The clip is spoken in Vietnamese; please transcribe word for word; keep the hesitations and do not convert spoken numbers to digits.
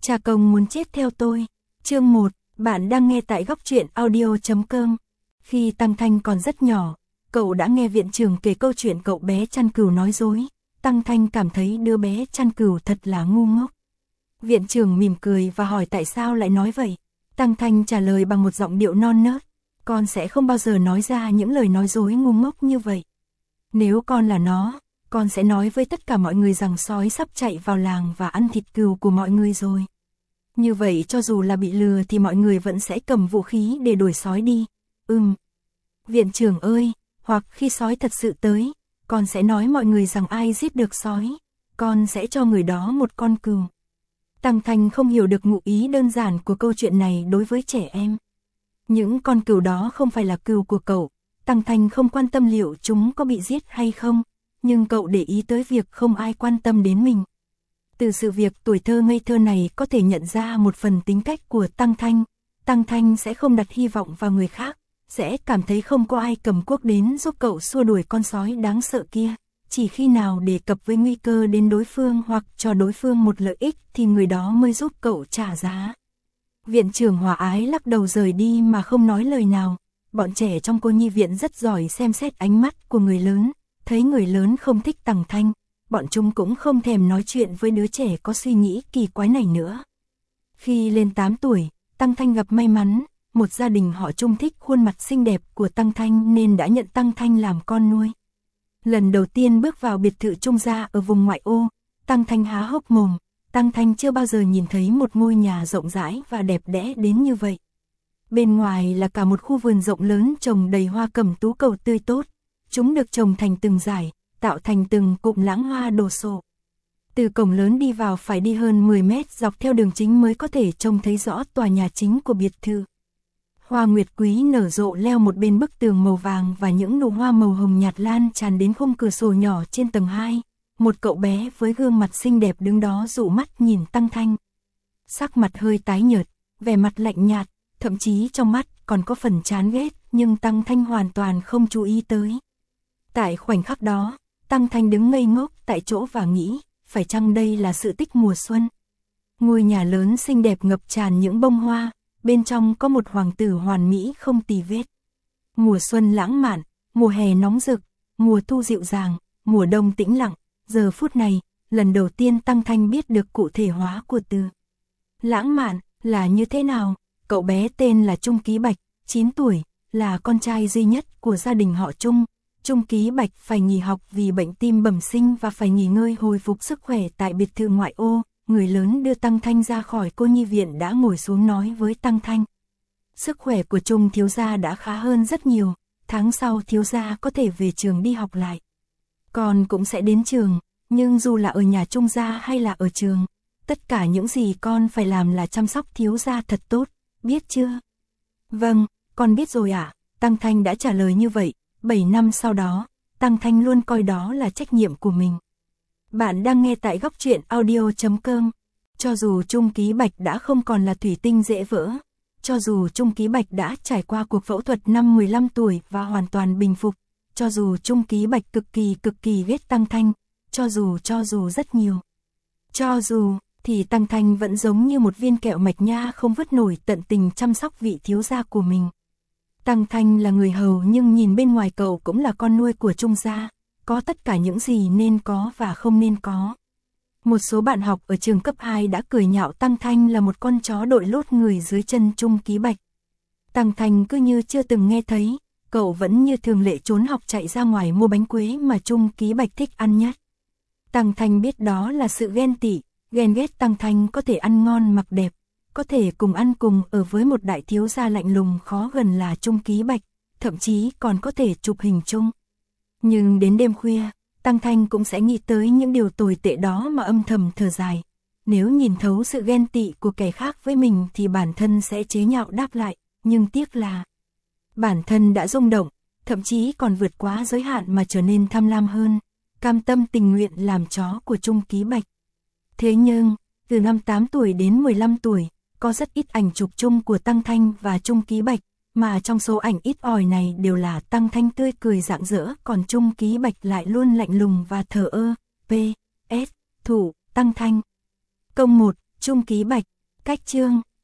Cha Công muốn chết theo tôi. Chương một, bạn đang nghe tại góc truyện audio chấm com. Khi Tăng Thanh còn rất nhỏ, cậu đã nghe viện trưởng kể câu chuyện cậu bé chăn cừu nói dối. Tăng Thanh cảm thấy đứa bé chăn cừu thật là ngu ngốc. Viện trưởng mỉm cười và hỏi tại sao lại nói vậy. Tăng Thanh trả lời bằng một giọng điệu non nớt. Con sẽ không bao giờ nói ra những lời nói dối ngu ngốc như vậy. Nếu con là nó, con sẽ nói với tất cả mọi người rằng sói sắp chạy vào làng và ăn thịt cừu của mọi người rồi. Như vậy cho dù là bị lừa thì mọi người vẫn sẽ cầm vũ khí để đuổi sói đi. Ừm. Viện trưởng ơi, hoặc khi sói thật sự tới, con sẽ nói mọi người rằng ai giết được sói, con sẽ cho người đó một con cừu. Tăng Thanh không hiểu được ngụ ý đơn giản của câu chuyện này đối với trẻ em. Những con cừu đó không phải là cừu của cậu. Tăng Thanh không quan tâm liệu chúng có bị giết hay không, nhưng cậu để ý tới việc không ai quan tâm đến mình. Từ sự việc tuổi thơ ngây thơ này có thể nhận ra một phần tính cách của Tăng Thanh. Tăng Thanh sẽ không đặt hy vọng vào người khác, sẽ cảm thấy không có ai cầm cuốc đến giúp cậu xua đuổi con sói đáng sợ kia. Chỉ khi nào đề cập với nguy cơ đến đối phương hoặc cho đối phương một lợi ích thì người đó mới giúp cậu trả giá. Viện trưởng hòa ái lắc đầu rời đi mà không nói lời nào. Bọn trẻ trong cô nhi viện rất giỏi xem xét ánh mắt của người lớn. Thấy người lớn không thích Tăng Thanh, bọn chúng cũng không thèm nói chuyện với đứa trẻ có suy nghĩ kỳ quái này nữa. Khi lên tám tuổi, Tăng Thanh gặp may mắn. Một gia đình họ Trung thích khuôn mặt xinh đẹp của Tăng Thanh nên đã nhận Tăng Thanh làm con nuôi. Lần đầu tiên bước vào biệt thự Trung gia ở vùng ngoại ô, Tăng Thanh há hốc mồm. Tăng Thanh chưa bao giờ nhìn thấy một ngôi nhà rộng rãi và đẹp đẽ đến như vậy. Bên ngoài là cả một khu vườn rộng lớn trồng đầy hoa cẩm tú cầu tươi tốt. Chúng được trồng thành từng dải, tạo thành từng cụm lãng hoa đồ sộ. Từ cổng lớn đi vào phải đi hơn mười mét dọc theo đường chính mới có thể trông thấy rõ tòa nhà chính của biệt thự. Hoa nguyệt quý nở rộ leo một bên bức tường màu vàng và những nụ hoa màu hồng nhạt lan tràn đến khung cửa sổ nhỏ trên tầng hai. Một cậu bé với gương mặt xinh đẹp đứng đó dụ mắt nhìn Tăng Thanh. Sắc mặt hơi tái nhợt, vẻ mặt lạnh nhạt, thậm chí trong mắt còn có phần chán ghét, nhưng Tăng Thanh hoàn toàn không chú ý tới. Tại khoảnh khắc đó, Tăng Thanh đứng ngây ngốc tại chỗ và nghĩ, phải chăng đây là sự tích mùa xuân? Ngôi nhà lớn xinh đẹp ngập tràn những bông hoa, bên trong có một hoàng tử hoàn mỹ không tì vết. Mùa xuân lãng mạn, mùa hè nóng rực, mùa thu dịu dàng, mùa đông tĩnh lặng. Giờ phút này, lần đầu tiên Tăng Thanh biết được cụ thể hóa của từ lãng mạn là như thế nào. Cậu bé tên là Trung Ký Bạch, chín tuổi, là con trai duy nhất của gia đình họ Trung. Trung Ký Bạch phải nghỉ học vì bệnh tim bẩm sinh và phải nghỉ ngơi hồi phục sức khỏe tại biệt thự ngoại ô. Người lớn đưa Tăng Thanh ra khỏi cô nhi viện đã ngồi xuống nói với Tăng Thanh. Sức khỏe của Trung thiếu gia đã khá hơn rất nhiều, tháng sau thiếu gia có thể về trường đi học lại. Con cũng sẽ đến trường, nhưng dù là ở nhà Trung gia hay là ở trường, tất cả những gì con phải làm là chăm sóc thiếu gia thật tốt, biết chưa? Vâng, con biết rồi ạ, à? Tăng Thanh đã trả lời như vậy. bảy năm sau đó, Tăng Thanh luôn coi đó là trách nhiệm của mình. Bạn đang nghe tại góc truyện audio chấm com. Cho dù Trung Ký Bạch đã không còn là thủy tinh dễ vỡ, cho dù Trung Ký Bạch đã trải qua cuộc phẫu thuật năm mười lăm tuổi và hoàn toàn bình phục, cho dù Trung Ký Bạch cực kỳ cực kỳ ghét Tăng Thanh, cho dù cho dù rất nhiều. Cho dù, thì Tăng Thanh vẫn giống như một viên kẹo mạch nha không vứt nổi, tận tình chăm sóc vị thiếu gia của mình. Tăng Thanh là người hầu nhưng nhìn bên ngoài cậu cũng là con nuôi của Trung gia, có tất cả những gì nên có và không nên có. Một số bạn học ở trường cấp hai đã cười nhạo Tăng Thanh là một con chó đội lốt người dưới chân Trung Ký Bạch. Tăng Thanh cứ như chưa từng nghe thấy, cậu vẫn như thường lệ trốn học chạy ra ngoài mua bánh quế mà Trung Ký Bạch thích ăn nhất. Tăng Thanh biết đó là sự ghen tị, ghen ghét Tăng Thanh có thể ăn ngon mặc đẹp, có thể cùng ăn cùng ở với một đại thiếu gia lạnh lùng khó gần là Trung Ký Bạch, thậm chí còn có thể chụp hình chung. Nhưng đến đêm khuya, Tăng Thanh cũng sẽ nghĩ tới những điều tồi tệ đó mà âm thầm thở dài. Nếu nhìn thấu sự ghen tị của kẻ khác với mình thì bản thân sẽ chế nhạo đáp lại, nhưng tiếc là bản thân đã rung động, thậm chí còn vượt quá giới hạn mà trở nên tham lam hơn, cam tâm tình nguyện làm chó của Trung Ký Bạch. Thế nhưng, từ năm tám tuổi đến mười lăm tuổi, có rất ít ảnh chụp chung của Tăng Thanh và Trung Ký Bạch, mà trong số ảnh ít ỏi này đều là Tăng Thanh tươi cười rạng rỡ, còn Trung Ký Bạch lại luôn lạnh lùng và thờ ơ. P S Thủ Tăng Thanh. Công một. Trung ký Bạch, cách chương.